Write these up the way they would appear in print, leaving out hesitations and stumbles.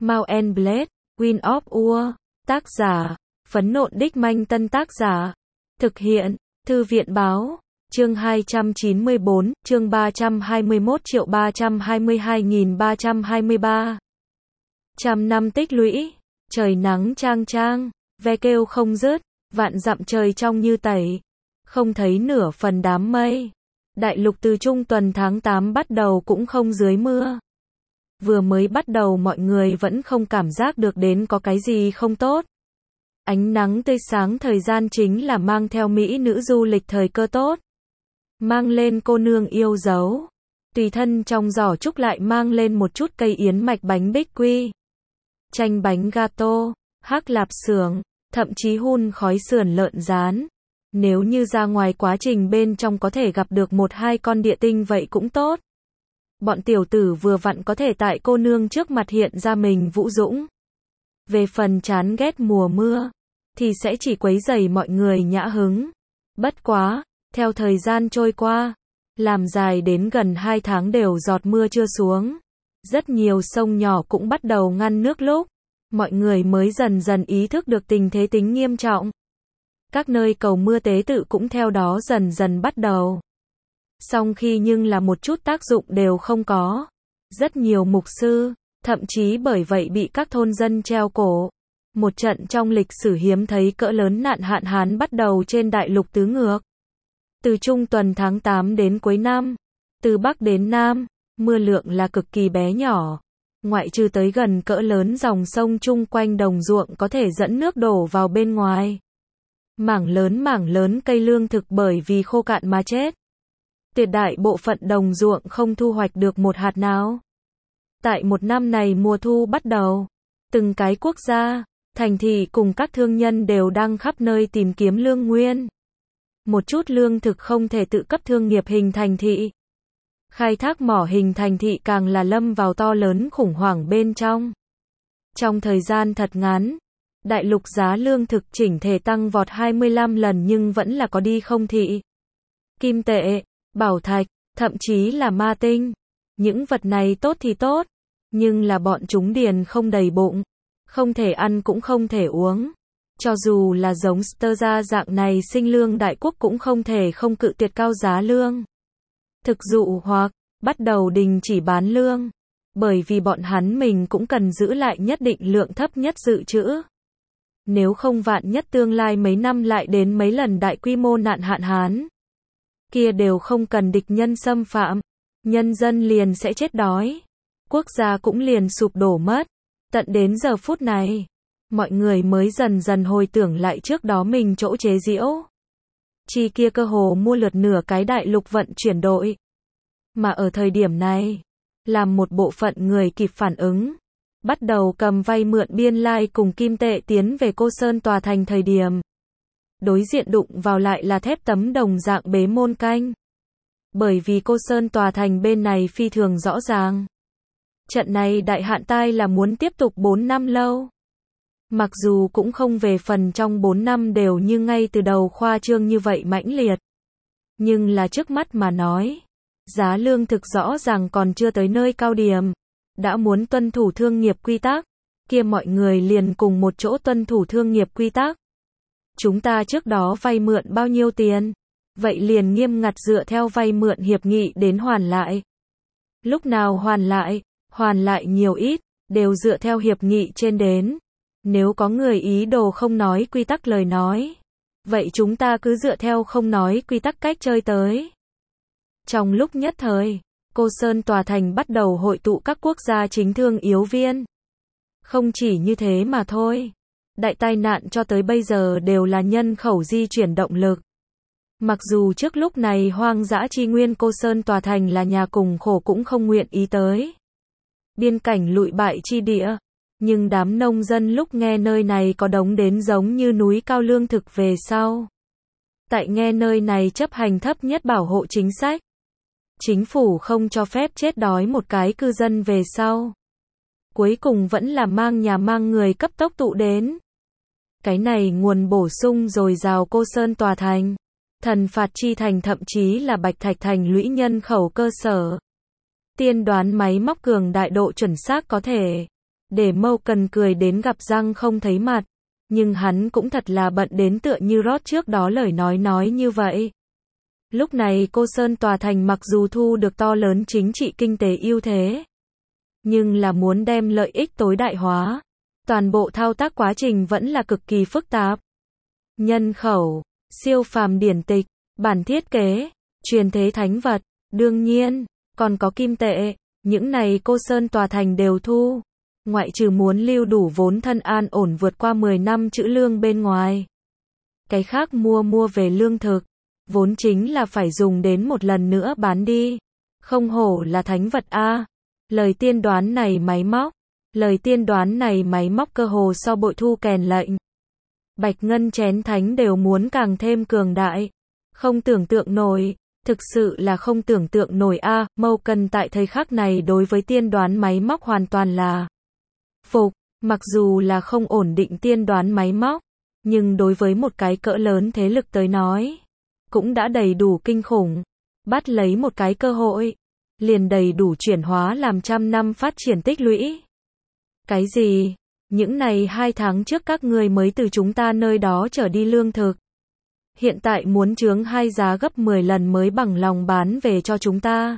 Mount and Blade, Wind of War. Tác giả, Phấn Nộn Đích Manh. Tân tác giả, thực hiện, Thư viện Báo. Chương 294, chương 321.322.323. Trăm năm tích lũy, trời nắng chang chang, ve kêu không dứt, vạn dặm trời trong như tẩy, không thấy nửa phần đám mây. Đại lục từ trung tuần tháng 8 bắt đầu cũng không dưới mưa. Vừa mới bắt đầu mọi người vẫn không cảm giác được đến có cái gì không tốt. Ánh nắng tươi sáng thời gian chính là mang theo mỹ nữ du lịch thời cơ tốt. Mang lên cô nương yêu dấu. Tùy thân trong giỏ trúc lại mang lên một chút cây yến mạch bánh bích quy. Chanh bánh gato, hắc lạp xưởng, thậm chí hun khói sườn lợn rán. Nếu như ra ngoài quá trình bên trong có thể gặp được một hai con địa tinh vậy cũng tốt. Bọn tiểu tử vừa vặn có thể tại cô nương trước mặt hiện ra mình vũ dũng. Về phần chán ghét mùa mưa, thì sẽ chỉ quấy rầy mọi người nhã hứng. Bất quá, theo thời gian trôi qua, làm dài đến gần 2 tháng đều giọt mưa chưa xuống. Rất nhiều sông nhỏ cũng bắt đầu ngăn nước lúc. Mọi người mới dần dần ý thức được tình thế tính nghiêm trọng. Các nơi cầu mưa tế tự cũng theo đó dần dần bắt đầu. Song khi nhưng là một chút tác dụng đều không có. Rất nhiều mục sư, thậm chí bởi vậy bị các thôn dân treo cổ. Một trận trong lịch sử hiếm thấy cỡ lớn nạn hạn hán bắt đầu trên đại lục tứ ngược. Từ trung tuần tháng 8 đến cuối năm, từ Bắc đến Nam, mưa lượng là cực kỳ bé nhỏ. Ngoại trừ tới gần cỡ lớn dòng sông chung quanh đồng ruộng có thể dẫn nước đổ vào bên ngoài. Mảng lớn cây lương thực bởi vì khô cạn mà chết. Tuyệt đại bộ phận đồng ruộng không thu hoạch được một hạt nào. Tại một năm này mùa thu bắt đầu, từng cái quốc gia, thành thị cùng các thương nhân đều đang khắp nơi tìm kiếm lương nguyên. Một chút lương thực không thể tự cấp thương nghiệp hình thành thị. Khai thác mỏ hình thành thị càng là lâm vào to lớn khủng hoảng bên trong. Trong thời gian thật ngắn, đại lục giá lương thực chỉnh thể tăng vọt 25 lần nhưng vẫn là có đi không thị. Kim tệ, bảo thạch, thậm chí là ma tinh. Những vật này tốt thì tốt, nhưng là bọn chúng điền không đầy bụng. Không thể ăn cũng không thể uống. Cho dù là giống Sterza dạng này sinh lương đại quốc cũng không thể không cự tuyệt cao giá lương. Thực dụ hoặc bắt đầu đình chỉ bán lương. Bởi vì bọn hắn mình cũng cần giữ lại nhất định lượng thấp nhất dự trữ. Nếu không vạn nhất tương lai mấy năm lại đến mấy lần đại quy mô nạn hạn hán. Kia đều không cần địch nhân xâm phạm. Nhân dân liền sẽ chết đói. Quốc gia cũng liền sụp đổ mất. Tận đến giờ phút này, mọi người mới dần dần hồi tưởng lại trước đó mình chỗ chế giễu. Chi kia cơ hồ mua lượt nửa cái đại lục vận chuyển đội. Mà ở thời điểm này, làm một bộ phận người kịp phản ứng, bắt đầu cầm vay mượn biên lai cùng kim tệ tiến về Cô Sơn tòa thành thời điểm. Đối diện đụng vào lại là thép tấm đồng dạng bế môn canh. Bởi vì Cô Sơn tòa thành bên này phi thường rõ ràng. Trận này đại hạn tai là muốn tiếp tục 4 năm lâu. Mặc dù cũng không về phần trong 4 năm đều như ngay từ đầu khoa trương như vậy mãnh liệt. Nhưng là trước mắt mà nói, giá lương thực rõ ràng còn chưa tới nơi cao điểm. Đã muốn tuân thủ thương nghiệp quy tắc, kia mọi người liền cùng một chỗ tuân thủ thương nghiệp quy tắc. Chúng ta trước đó vay mượn bao nhiêu tiền? Vậy liền nghiêm ngặt dựa theo vay mượn hiệp nghị đến hoàn lại. Lúc nào hoàn lại nhiều ít, đều dựa theo hiệp nghị trên đến. Nếu có người ý đồ không nói quy tắc lời nói, vậy chúng ta cứ dựa theo không nói quy tắc cách chơi tới. Trong lúc nhất thời, Cô Sơn tòa thành bắt đầu hội tụ các quốc gia chính thương yếu viên. Không chỉ như thế mà thôi. Đại tai nạn cho tới bây giờ đều là nhân khẩu di chuyển động lực. Mặc dù trước lúc này hoang dã chi nguyên Cô Sơn tòa thành là nhà cùng khổ cũng không nguyện ý tới. Biên cảnh lụi bại chi địa. Nhưng đám nông dân lúc nghe nơi này có đống đến giống như núi cao lương thực về sau. Tại nghe nơi này chấp hành thấp nhất bảo hộ chính sách. Chính phủ không cho phép chết đói một cái cư dân về sau. Cuối cùng vẫn là mang nhà mang người cấp tốc tụ đến. Cái này nguồn bổ sung dồi dào Cô Sơn tòa thành. Thần phạt chi thành thậm chí là Bạch Thạch thành lũy nhân khẩu cơ sở. Tiên đoán máy móc cường đại độ chuẩn xác có thể để Mâu Cần cười đến gặp răng không thấy mặt. Nhưng hắn cũng thật là bận đến tựa như Rod trước đó lời nói như vậy. Lúc này Cô Sơn Tòa Thành mặc dù thu được to lớn chính trị kinh tế ưu thế, nhưng là muốn đem lợi ích tối đại hóa. Toàn bộ thao tác quá trình vẫn là cực kỳ phức tạp. Nhân khẩu, siêu phàm điển tịch, bản thiết kế, truyền thế thánh vật, đương nhiên, còn có kim tệ, những này Cô Sơn Tòa Thành đều thu. Ngoại trừ muốn lưu đủ vốn thân an ổn vượt qua 10 năm trữ lương bên ngoài. Cái khác mua về lương thực, vốn chính là phải dùng đến một lần nữa bán đi. Không hổ là thánh vật a. Lời tiên đoán này máy móc cơ hồ so bội thu kèn lệnh. Bạch ngân chén thánh đều muốn càng thêm cường đại. Không tưởng tượng nổi, thực sự là không tưởng tượng nổi a. Mâu Cần tại thời khắc này đối với tiên đoán máy móc hoàn toàn là phục, mặc dù là không ổn định tiên đoán máy móc, nhưng đối với một cái cỡ lớn thế lực tới nói, cũng đã đầy đủ kinh khủng. Bắt lấy một cái cơ hội, liền đầy đủ chuyển hóa làm trăm năm phát triển tích lũy. Cái gì? Những này 2 tháng trước các ngươi mới từ chúng ta nơi đó trở đi lương thực. Hiện tại muốn chướng 2 giá gấp 10 lần mới bằng lòng bán về cho chúng ta.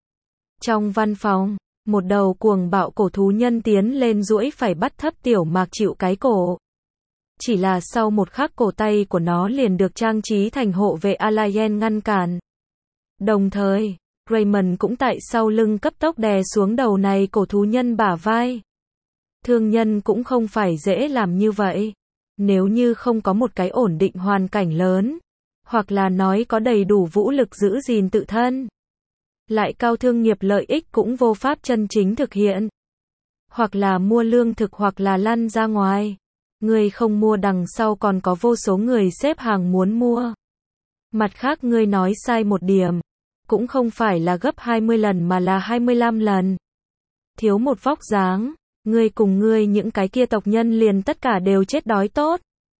Trong văn phòng, một đầu cuồng bạo cổ thú nhân tiến lên duỗi phải bắt thấp Tiểu Mạc chịu cái cổ. Chỉ là sau một khắc cổ tay của nó liền được trang trí thành hộ vệ Alien ngăn cản. Đồng thời, Raymond cũng tại sau lưng cấp tốc đè xuống đầu này cổ thú nhân bả vai. Thương nhân cũng không phải dễ làm như vậy. Nếu như không có một cái ổn định hoàn cảnh lớn, hoặc là nói có đầy đủ vũ lực giữ gìn tự thân, lại cao thương nghiệp lợi ích cũng vô pháp chân chính thực hiện. Hoặc là mua lương thực hoặc là lăn ra ngoài. Ngươi không mua đằng sau còn có vô số người xếp hàng muốn mua. Mặt khác ngươi nói sai một điểm, cũng không phải là gấp 20 lần mà là 25 lần. Thiếu một vóc dáng, ngươi cùng ngươi những cái kia tộc nhân liền tất cả đều chết đói tốt.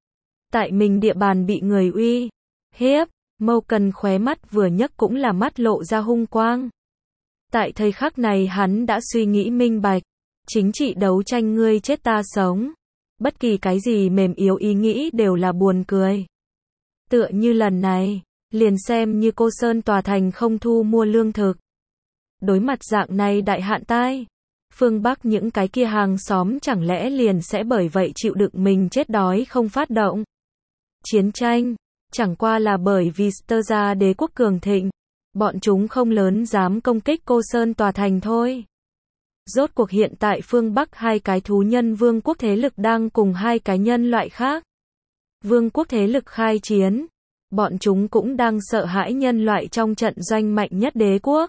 Tại mình địa bàn bị người uy hiếp, Mâu Cần khóe mắt vừa nhấc cũng là mắt lộ ra hung quang. Tại thời khắc này hắn đã suy nghĩ minh bạch, chính trị đấu tranh ngươi chết ta sống. Bất kỳ cái gì mềm yếu ý nghĩ đều là buồn cười. Tựa như lần này, liền xem như Cô Sơn Tòa Thành không thu mua lương thực. Đối mặt dạng này đại hạn tai, phương Bắc những cái kia hàng xóm chẳng lẽ liền sẽ bởi vậy chịu đựng mình chết đói không phát động. Chiến tranh, chẳng qua là bởi vì Sterza đế quốc cường thịnh, bọn chúng không lớn dám công kích Cô Sơn Tòa Thành thôi. Rốt cuộc hiện tại phương Bắc 2 cái thú nhân vương quốc thế lực đang cùng 2 cái nhân loại khác. Vương quốc thế lực khai chiến. Bọn chúng cũng đang sợ hãi nhân loại trong trận doanh mạnh nhất đế quốc.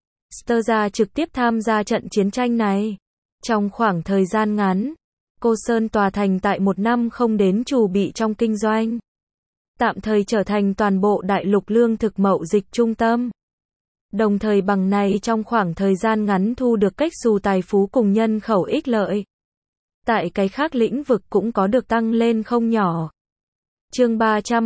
Sterza trực tiếp tham gia trận chiến tranh này. Trong khoảng thời gian ngắn, Cô Sơn Tòa Thành tại 1 năm không đến chuẩn bị trong kinh doanh. Tạm thời trở thành toàn bộ đại lục lương thực mậu dịch trung tâm. Đồng thời bằng này trong khoảng thời gian ngắn thu được cách xù tài phú cùng nhân khẩu ích lợi. Tại cái khác lĩnh vực cũng có được tăng lên không nhỏ. Chương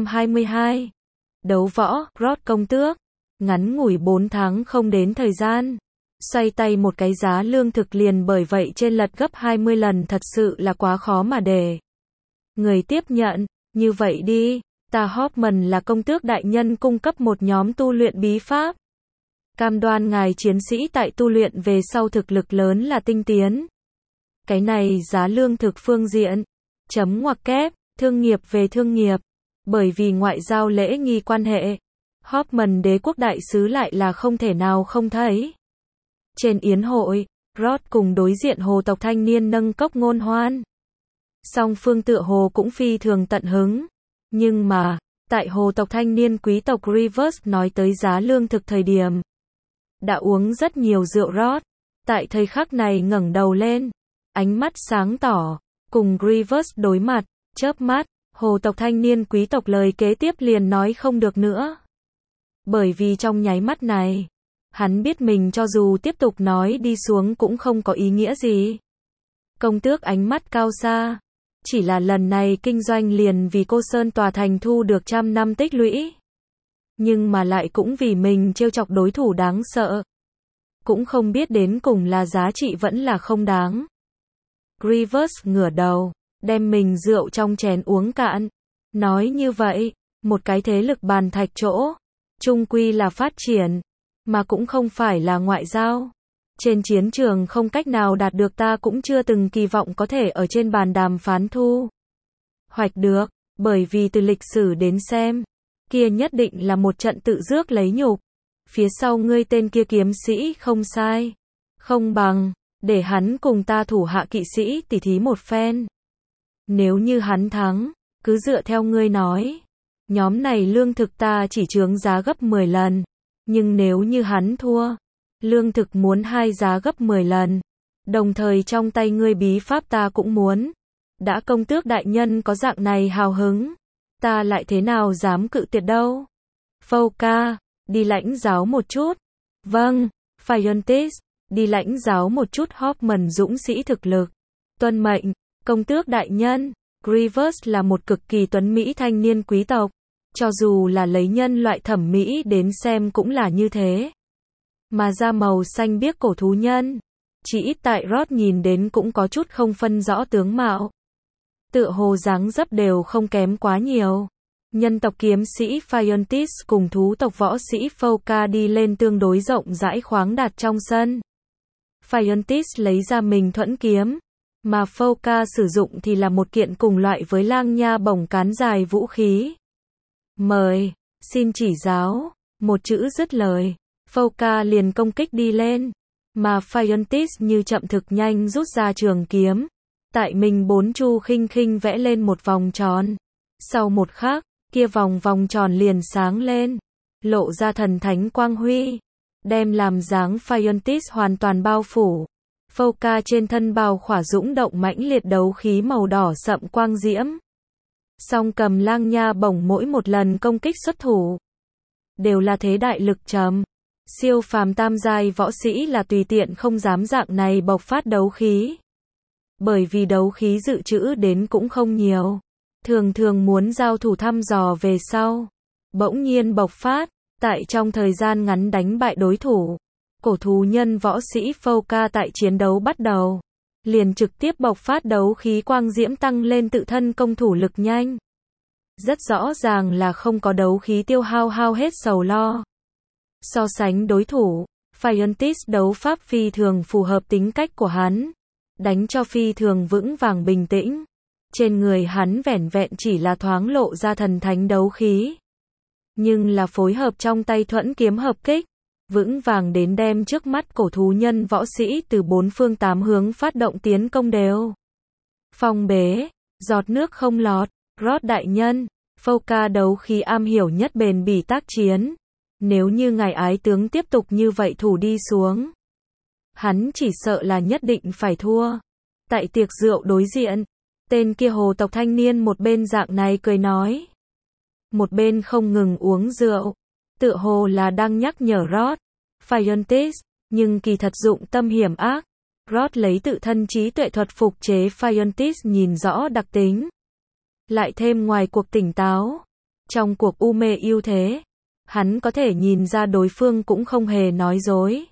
322. Đấu võ, Rod công tước. Ngắn ngủi 4 tháng không đến thời gian. Xoay tay một cái giá lương thực liền bởi vậy trên lật gấp 20 lần thật sự là quá khó mà để người tiếp nhận. Như vậy đi, ta Hoffman là công tước đại nhân cung cấp một nhóm tu luyện bí pháp. Cam đoan ngài chiến sĩ tại tu luyện về sau thực lực lớn là tinh tiến. Cái này giá lương thực phương diện. Chấm ngoặc kép, thương nghiệp về thương nghiệp. Bởi vì ngoại giao lễ nghi quan hệ, Hoffman đế quốc đại sứ lại là không thể nào không thấy. Trên yến hội, Rod cùng đối diện hồ tộc thanh niên nâng cốc ngôn hoan. Song phương tựa hồ cũng phi thường tận hứng. Nhưng mà, tại hồ tộc thanh niên quý tộc Rivers nói tới giá lương thực thời điểm, đã uống rất nhiều rượu Rod. Tại thời khắc này ngẩng đầu lên, ánh mắt sáng tỏ, cùng Rivers đối mặt, chớp mắt, hồ tộc thanh niên quý tộc lời kế tiếp liền nói không được nữa. Bởi vì trong nháy mắt này, hắn biết mình cho dù tiếp tục nói đi xuống cũng không có ý nghĩa gì. Công tước ánh mắt cao xa, chỉ là lần này kinh doanh liền vì Cô Sơn Tòa Thành thu được 100 năm tích lũy. Nhưng mà lại cũng vì mình trêu chọc đối thủ đáng sợ. Cũng không biết đến cùng là giá trị vẫn là không đáng. Grievous ngửa đầu, đem mình rượu trong chén uống cạn. Nói như vậy, một cái thế lực bàn thạch chỗ, chung quy là phát triển, mà cũng không phải là ngoại giao. Trên chiến trường không cách nào đạt được, ta cũng chưa từng kỳ vọng có thể ở trên bàn đàm phán thu hoạch được, bởi vì từ lịch sử đến xem, kia nhất định là một trận tự rước lấy nhục. Phía sau ngươi tên kia kiếm sĩ không sai, không bằng để hắn cùng ta thủ hạ kỵ sĩ tỉ thí một phen. Nếu như hắn thắng, cứ dựa theo ngươi nói, nhóm này lương thực ta chỉ chướng giá gấp 10 lần, nhưng nếu như hắn thua, lương thực muốn 2 giá gấp 10 lần. Đồng thời trong tay ngươi bí pháp ta cũng muốn. Đã công tước đại nhân có dạng này hào hứng, ta lại thế nào dám cự tuyệt đâu. Fouca, đi lãnh giáo một chút. Vâng, Phiontis, đi lãnh giáo một chút Hoffman dũng sĩ thực lực. Tuân mệnh, công tước đại nhân. Grievous là một cực kỳ tuấn mỹ thanh niên quý tộc. Cho dù là lấy nhân loại thẩm mỹ đến xem cũng là như thế. Mà da màu xanh biếc cổ thú nhân, chỉ ít tại Rod nhìn đến cũng có chút không phân rõ tướng mạo. Tựa hồ dáng dấp đều không kém quá nhiều. Nhân tộc kiếm sĩ Phiontis cùng thú tộc võ sĩ Fouca đi lên tương đối rộng rãi khoáng đạt trong sân. Phiontis lấy ra mình thuẫn kiếm, mà Fouca sử dụng thì là một kiện cùng loại với lang nha bổng cán dài vũ khí. Mời, xin chỉ giáo, một chữ dứt lời. Fouca liền công kích đi lên, mà Phiontis như chậm thực nhanh rút ra trường kiếm, tại mình bốn chu khinh khinh vẽ lên một vòng tròn. Sau một khắc, kia vòng tròn liền sáng lên, lộ ra thần thánh quang huy, đem làm dáng Phiontis hoàn toàn bao phủ. Fouca trên thân bào khỏa dũng động mãnh liệt đấu khí màu đỏ sậm quang diễm. Song cầm lang nha bổng mỗi một lần công kích xuất thủ, đều là thế đại lực trầm. Siêu phàm tam giai võ sĩ là tùy tiện không dám dạng này bộc phát đấu khí. Bởi vì đấu khí dự trữ đến cũng không nhiều. Thường muốn giao thủ thăm dò về sau. Bỗng nhiên bộc phát, tại trong thời gian ngắn đánh bại đối thủ. Cổ thú nhân võ sĩ Fouca tại chiến đấu bắt đầu, liền trực tiếp bộc phát đấu khí quang diễm tăng lên tự thân công thủ lực nhanh. Rất rõ ràng là không có đấu khí tiêu hao hết sầu lo. So sánh đối thủ, Phiontis đấu pháp phi thường phù hợp tính cách của hắn, đánh cho phi thường vững vàng bình tĩnh. Trên người hắn vẻn vẹn chỉ là thoáng lộ ra thần thánh đấu khí, nhưng là phối hợp trong tay thuẫn kiếm hợp kích, vững vàng đến đem trước mắt cổ thú nhân võ sĩ từ bốn phương tám hướng phát động tiến công đều. Phong bế, giọt nước không lọt. Rod đại nhân, Fouca đấu khí am hiểu nhất bền bỉ tác chiến. Nếu như ngài ái tướng tiếp tục như vậy thủ đi xuống, hắn chỉ sợ là nhất định phải thua. Tại tiệc rượu đối diện, tên kia hồ tộc thanh niên một bên dạng này cười nói, một bên không ngừng uống rượu, tựa hồ là đang nhắc nhở Rod, Phiontis, nhưng kỳ thật dụng tâm hiểm ác. Rod lấy tự thân trí tuệ thuật phục chế Phiontis nhìn rõ đặc tính, lại thêm ngoài cuộc tỉnh táo, trong cuộc u mê ưu thế, hắn có thể nhìn ra đối phương cũng không hề nói dối.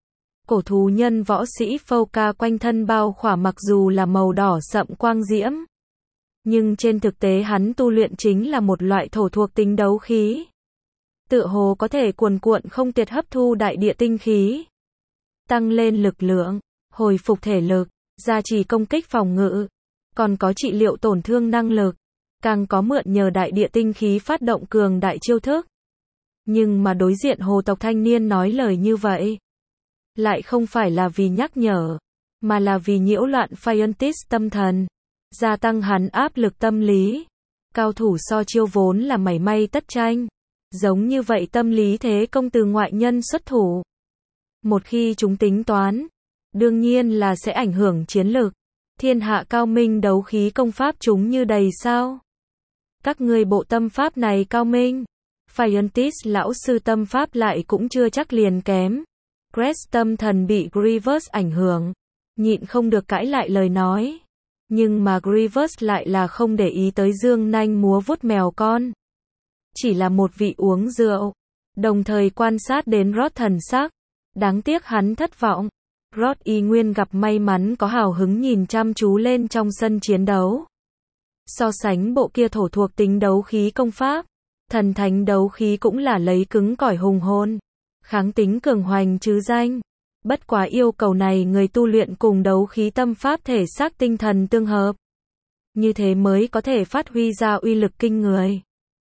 Cổ thú nhân võ sĩ Fouca quanh thân bao khỏa mặc dù là màu đỏ sậm quang diễm, nhưng trên thực tế hắn tu luyện chính là một loại thổ thuộc tính đấu khí. Tựa hồ có thể cuồn cuộn không tiệt hấp thu đại địa tinh khí, tăng lên lực lượng, hồi phục thể lực, gia trì công kích phòng ngự, còn có trị liệu tổn thương năng lực, càng có mượn nhờ đại địa tinh khí phát động cường đại chiêu thức. Nhưng mà đối diện hồ tộc thanh niên nói lời như vậy, lại không phải là vì nhắc nhở, mà là vì nhiễu loạn Phiontis tâm thần, gia tăng hắn áp lực tâm lý. Cao thủ so chiêu vốn là mảy may tất tranh, giống như vậy tâm lý thế công từ ngoại nhân xuất thủ, một khi chúng tính toán, đương nhiên là sẽ ảnh hưởng chiến lược. Thiên hạ cao minh đấu khí công pháp chúng như đầy sao? Các ngươi bộ tâm pháp này cao minh. Phiontis lão sư tâm pháp lại cũng chưa chắc liền kém. Crest tâm thần bị Grievous ảnh hưởng, nhịn không được cãi lại lời nói. Nhưng mà Grievous lại là không để ý tới dương nanh múa vuốt mèo con. Chỉ là một vị uống rượu, đồng thời quan sát đến Rod thần sắc. Đáng tiếc hắn thất vọng. Rod y nguyên gặp may mắn có hào hứng nhìn chăm chú lên trong sân chiến đấu. So sánh bộ kia thổ thuộc tính đấu khí công pháp, thần thánh đấu khí cũng là lấy cứng cỏi hùng hồn, kháng tính cường hoành chứ danh. Bất quá yêu cầu này người tu luyện cùng đấu khí tâm pháp thể xác tinh thần tương hợp. Như thế mới có thể phát huy ra uy lực kinh người.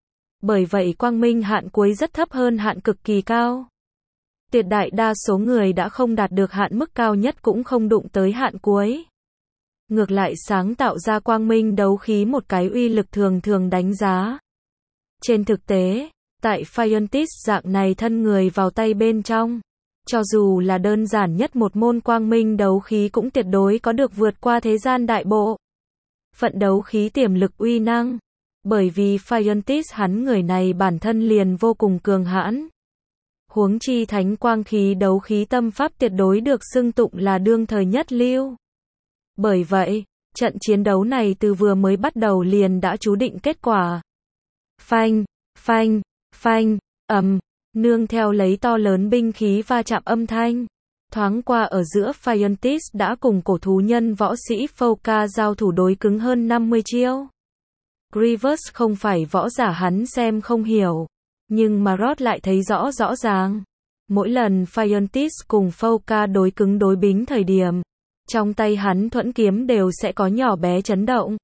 Bởi vậy quang minh hạn cuối rất thấp hơn hạn cực kỳ cao. Tuyệt đại đa số người đã không đạt được hạn mức cao nhất cũng không đụng tới hạn cuối. Ngược lại sáng tạo ra quang minh đấu khí một cái uy lực thường thường đánh giá. Trên thực tế, tại Fiontis dạng này thân người vào tay bên trong, cho dù là đơn giản nhất một môn quang minh đấu khí cũng tuyệt đối có được vượt qua thế gian đại bộ phận đấu khí tiềm lực uy năng. Bởi vì Fiontis hắn người này bản thân liền vô cùng cường hãn. Huống chi thánh quang khí đấu khí tâm pháp tuyệt đối được xưng tụng là đương thời nhất lưu. Bởi vậy, trận chiến đấu này từ vừa mới bắt đầu liền đã chú định kết quả. Phanh, phanh, phanh, ầm, nương theo lấy to lớn binh khí va chạm âm thanh. Thoáng qua ở giữa Fiontis đã cùng cổ thú nhân võ sĩ Fouka giao thủ đối cứng hơn 50 chiêu. Grievous không phải võ giả hắn xem không hiểu, nhưng mà Rod lại thấy rõ rõ ràng. Mỗi lần Fiontis cùng Fouka đối cứng đối bính thời điểm, trong tay hắn thuẫn kiếm đều sẽ có nhỏ bé chấn động.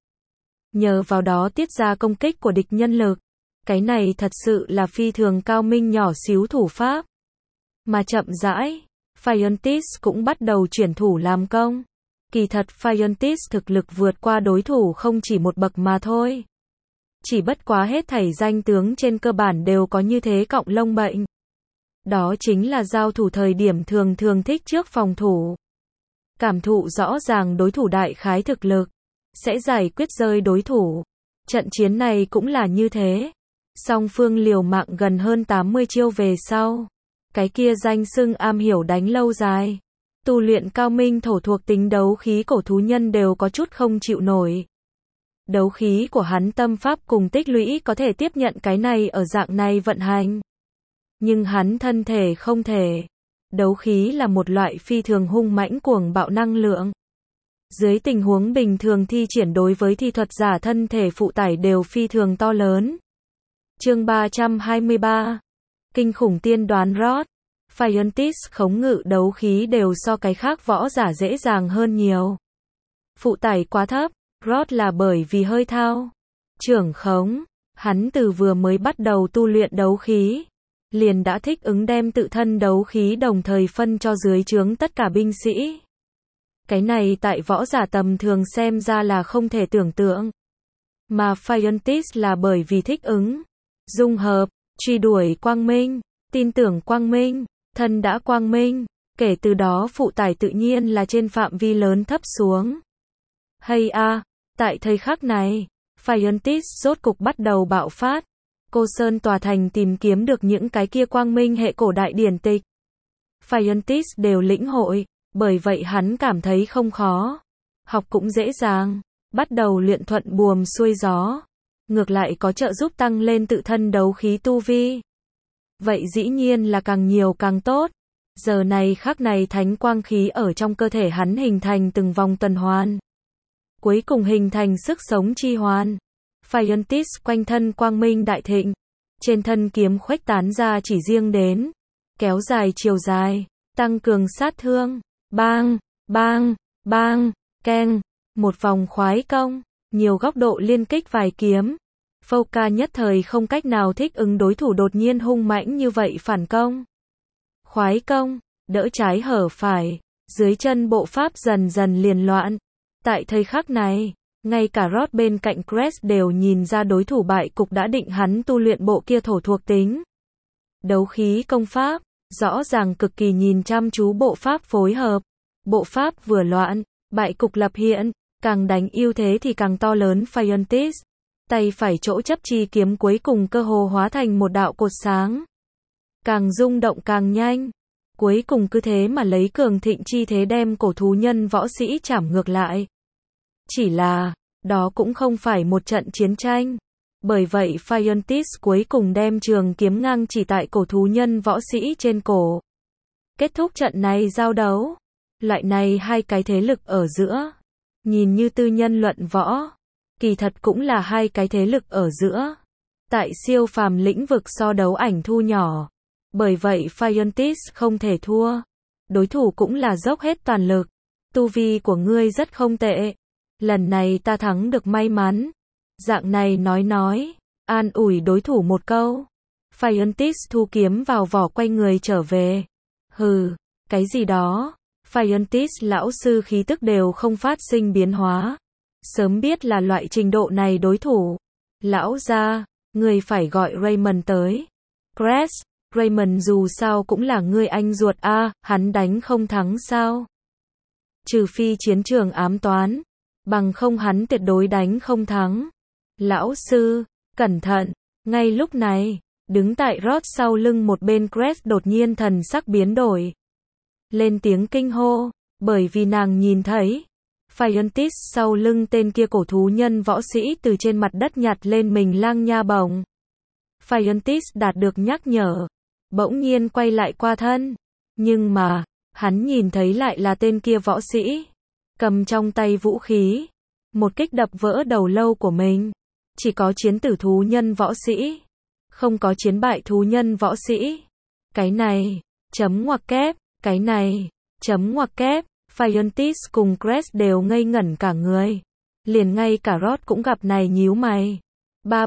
Nhờ vào đó tiết ra công kích của địch nhân lực. Cái này thật sự là phi thường cao minh nhỏ xíu thủ pháp. Mà chậm rãi, Fiontis cũng bắt đầu chuyển thủ làm công. Kỳ thật Fiontis thực lực vượt qua đối thủ không chỉ một bậc mà thôi. Chỉ bất quá hết thảy danh tướng trên cơ bản đều có như thế cọng lông bệnh. Đó chính là giao thủ thời điểm thường thường thích trước phòng thủ. Cảm thụ rõ ràng đối thủ đại khái thực lực, sẽ giải quyết rơi đối thủ. Trận chiến này cũng là như thế. Song phương liều mạng gần hơn 80 chiêu về sau. Cái kia danh xưng am hiểu đánh lâu dài, tu luyện cao minh thổ thuộc tính đấu khí cổ thú nhân đều có chút không chịu nổi. Đấu khí của hắn tâm pháp cùng tích lũy có thể tiếp nhận cái này ở dạng này vận hành. Nhưng hắn thân thể không thể. Đấu khí là một loại phi thường hung mãnh cuồng bạo năng lượng. Dưới tình huống bình thường thi triển đối với thi thuật giả thân thể phụ tải đều phi thường to lớn. Chương 323. Kinh khủng tiên đoán Rod. Fiontis khống ngự đấu khí đều so cái khác võ giả dễ dàng hơn nhiều. Phụ tải quá thấp, Rod là bởi vì hơi thao. Trưởng khống, hắn từ vừa mới bắt đầu tu luyện đấu khí, liền đã thích ứng đem tự thân đấu khí đồng thời phân cho dưới trướng tất cả binh sĩ. Cái này tại võ giả tầm thường xem ra là không thể tưởng tượng. Mà Fiontis là bởi vì thích ứng, dung hợp, truy đuổi quang minh, tin tưởng quang minh, thân đã quang minh, kể từ đó phụ tải tự nhiên là trên phạm vi lớn thấp xuống. Hay a, tại thời khắc này, Fiontis rốt cục bắt đầu bạo phát. Cô Sơn tòa thành tìm kiếm được những cái kia quang minh hệ cổ đại điển tịch. Fiontis đều lĩnh hội, bởi vậy hắn cảm thấy không khó. Học cũng dễ dàng, bắt đầu luyện thuận buồm xuôi gió. Ngược lại có trợ giúp tăng lên tự thân đấu khí tu vi. Vậy dĩ nhiên là càng nhiều càng tốt. Giờ này khắc này thánh quang khí ở trong cơ thể hắn hình thành từng vòng tuần hoàn. Cuối cùng hình thành sức sống chi hoàn. Fiontis quanh thân quang minh đại thịnh. Trên thân kiếm khuếch tán ra chỉ riêng đến. Kéo dài chiều dài. Tăng cường sát thương. Bang, bang, bang, keng. Một vòng khoái công. Nhiều góc độ liên kích vài kiếm. Fouka nhất thời không cách nào thích ứng đối thủ đột nhiên hung mãnh như vậy phản công. Khoái công, đỡ trái hở phải, dưới chân bộ pháp dần dần liền loạn. Tại thời khắc này, ngay cả Rod bên cạnh Crest đều nhìn ra đối thủ bại cục đã định hắn tu luyện bộ kia thổ thuộc tính. Đấu khí công pháp, rõ ràng cực kỳ nhìn chăm chú bộ pháp phối hợp. Bộ pháp vừa loạn, bại cục lập hiện, càng đánh ưu thế thì càng to lớn. Fiontis, tay phải chỗ chấp chi kiếm cuối cùng cơ hồ hóa thành một đạo cột sáng. Càng rung động càng nhanh. Cuối cùng cứ thế mà lấy cường thịnh chi thế đem cổ thú nhân võ sĩ chảm ngược lại. Chỉ là, đó cũng không phải một trận chiến tranh. Bởi vậy Fiontis cuối cùng đem trường kiếm ngang chỉ tại cổ thú nhân võ sĩ trên cổ. Kết thúc trận này giao đấu. Loại này hai cái thế lực ở giữa, nhìn như tư nhân luận võ, kỳ thật cũng là hai cái thế lực ở giữa. Tại siêu phàm lĩnh vực so đấu ảnh thu nhỏ, bởi vậy Fiontis không thể thua. Đối thủ cũng là dốc hết toàn lực. Tu vi của ngươi rất không tệ. Lần này ta thắng được may mắn. Dạng này nói, an ủi đối thủ một câu. Fiontis thu kiếm vào vỏ quay người trở về. Hừ, cái gì đó. Fiontis lão sư khí tức đều không phát sinh biến hóa. Sớm biết là loại trình độ này đối thủ. Lão gia, ngươi phải gọi Raymond tới. Cress, Raymond dù sao cũng là ngươi anh ruột a, hắn đánh không thắng sao? Trừ phi chiến trường ám toán, bằng không hắn tuyệt đối đánh không thắng. Lão sư, cẩn thận. Ngay lúc này, đứng tại Rod sau lưng một bên Cress đột nhiên thần sắc biến đổi. Lên tiếng kinh hô, bởi vì nàng nhìn thấy Fiontis sau lưng tên kia cổ thú nhân võ sĩ từ trên mặt đất nhặt lên mình lang nha bổng. Fiontis đạt được nhắc nhở, bỗng nhiên quay lại qua thân, nhưng mà, hắn nhìn thấy lại là tên kia võ sĩ, cầm trong tay vũ khí, một kích đập vỡ đầu lâu của mình. Chỉ có chiến tử thú nhân võ sĩ, không có chiến bại thú nhân võ sĩ. Cái này, chấm ngoặc kép, cái này, chấm ngoặc kép. Fiontis cùng Cress đều ngây ngẩn cả người. Liền ngay cả Rod cũng gặp này nhíu mày. Ba,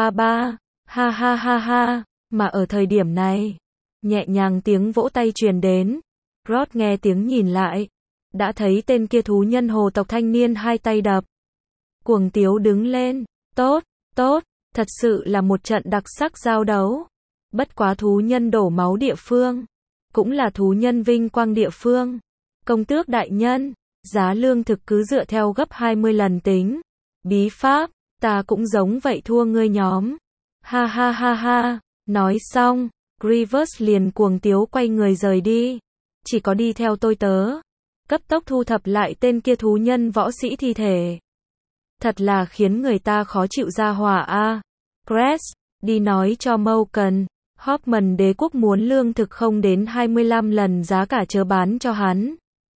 ha ha ha ha, mà ở thời điểm này, nhẹ nhàng tiếng vỗ tay truyền đến. Rod nghe tiếng nhìn lại, đã thấy tên kia thú nhân hồ tộc thanh niên hai tay đập. Cuồng tiếu đứng lên, tốt, thật sự là một trận đặc sắc giao đấu. Bất quá thú nhân đổ máu địa phương, cũng là thú nhân vinh quang địa phương. Công tước đại nhân, giá lương thực cứ dựa theo gấp 20 lần tính. Bí pháp, ta cũng giống vậy thua ngươi nhóm. Ha ha ha ha, nói xong, Grievous liền cuồng tiếu quay người rời đi. Chỉ có đi theo tôi tớ, cấp tốc thu thập lại tên kia thú nhân võ sĩ thi thể. Thật là khiến người ta khó chịu ra hỏa a. Cress, đi nói cho Malcolm, Hoffman đế quốc muốn lương thực không đến 25 lần giá cả chớ bán cho hắn.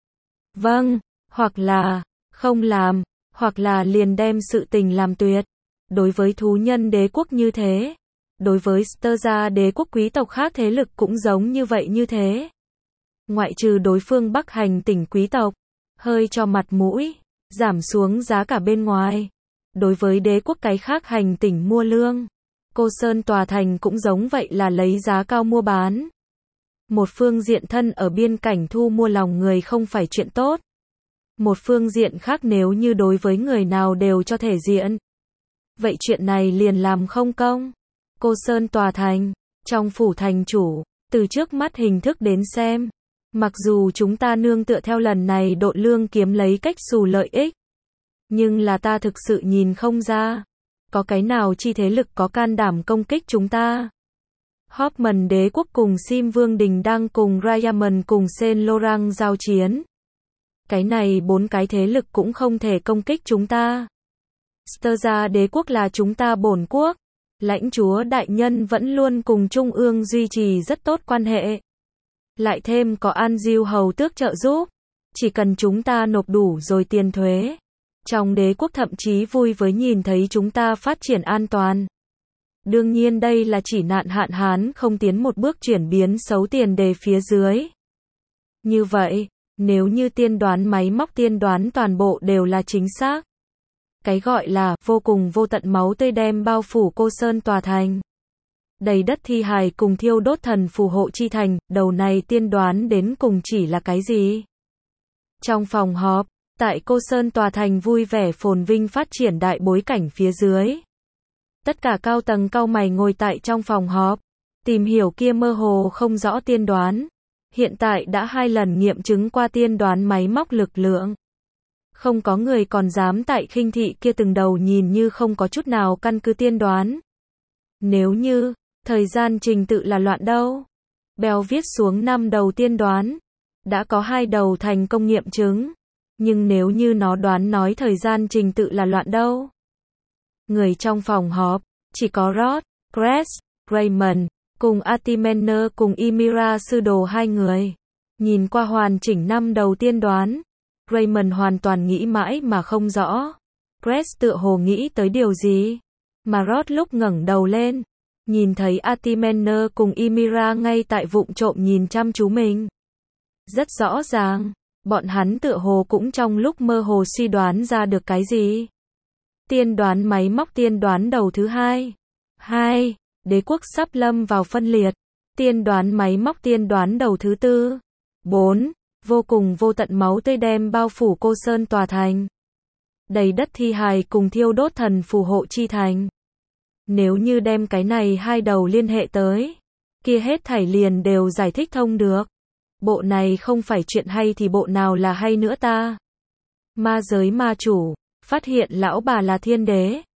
Vâng, hoặc là, không làm, hoặc là liền đem sự tình làm tuyệt. Đối với thú nhân đế quốc như thế, đối với Sterza đế quốc quý tộc khác thế lực cũng giống như vậy như thế. Ngoại trừ đối phương Bắc hành tỉnh quý tộc, hơi cho mặt mũi, giảm xuống giá cả bên ngoài. Đối với đế quốc cái khác hành tỉnh mua lương, Cô Sơn tòa thành cũng giống vậy là lấy giá cao mua bán. Một phương diện thân ở biên cảnh thu mua lòng người không phải chuyện tốt. Một phương diện khác nếu như đối với người nào đều cho thể diện, vậy chuyện này liền làm không công. Cô Sơn tòa thành, trong phủ thành chủ, từ trước mắt hình thức đến xem, mặc dù chúng ta nương tựa theo lần này độn lương kiếm lấy cách xù lợi ích, nhưng là ta thực sự nhìn không ra, có cái nào chi thế lực có can đảm công kích chúng ta. Hoffman đế quốc cùng Sim Vương Đình đang cùng Raymond cùng Saint Laurent giao chiến. Cái này bốn cái thế lực cũng không thể công kích chúng ta. Sterza đế quốc là chúng ta bổn quốc. Lãnh chúa đại nhân vẫn luôn cùng Trung ương duy trì rất tốt quan hệ. Lại thêm có An Diêu hầu tước trợ giúp. Chỉ cần chúng ta nộp đủ rồi tiền thuế. Trong đế quốc thậm chí vui với nhìn thấy chúng ta phát triển an toàn. Đương nhiên đây là chỉ nạn hạn hán không tiến một bước chuyển biến xấu tiền đề phía dưới. Như vậy, nếu như tiên đoán máy móc tiên đoán toàn bộ đều là chính xác. Cái gọi là vô cùng vô tận máu tươi đem bao phủ Cô Sơn tòa thành. Đầy đất thi hài cùng thiêu đốt thần phù hộ chi thành, đầu này tiên đoán đến cùng chỉ là cái gì? Trong phòng họp, tại Cô Sơn tòa thành vui vẻ phồn vinh phát triển đại bối cảnh phía dưới. Tất cả cao tầng cao mày ngồi tại trong phòng họp, tìm hiểu kia mơ hồ không rõ tiên đoán. Hiện tại đã 2 lần nghiệm chứng qua tiên đoán máy móc lực lượng. Không có người còn dám tại khinh thị kia từng đầu nhìn như không có chút nào căn cứ tiên đoán. Nếu như, thời gian trình tự là loạn đâu? Bèo viết xuống 5 đầu tiên đoán. Đã có 2 đầu thành công nghiệm chứng. Nhưng nếu như nó đoán nói thời gian trình tự là loạn đâu? Người trong phòng họp, chỉ có Rod, Cress, Raymond, cùng Artimener cùng Ymira sư đồ 2 người. Nhìn qua hoàn chỉnh năm đầu tiên đoán, Raymond hoàn toàn nghĩ mãi mà không rõ. Grace tựa hồ nghĩ tới điều gì. Mà Rod lúc ngẩng đầu lên, nhìn thấy Artimener cùng Ymira ngay tại vụng trộm nhìn chăm chú mình. Rất rõ ràng, bọn hắn tựa hồ cũng trong lúc mơ hồ suy đoán ra được cái gì. Tiên đoán máy móc tiên đoán đầu thứ 2. 2. Đế quốc sắp lâm vào phân liệt. Tiên đoán máy móc tiên đoán đầu thứ 4. 4. Vô cùng vô tận máu tươi đem bao phủ cô sơn tòa thành. Đầy đất thi hài cùng thiêu đốt thần phù hộ chi thành. Nếu như đem cái này hai đầu liên hệ tới, kia hết thảy liền đều giải thích thông được. Bộ này không phải chuyện hay thì bộ nào là hay nữa ta? Ma giới ma chủ, phát hiện lão bà là thiên đế.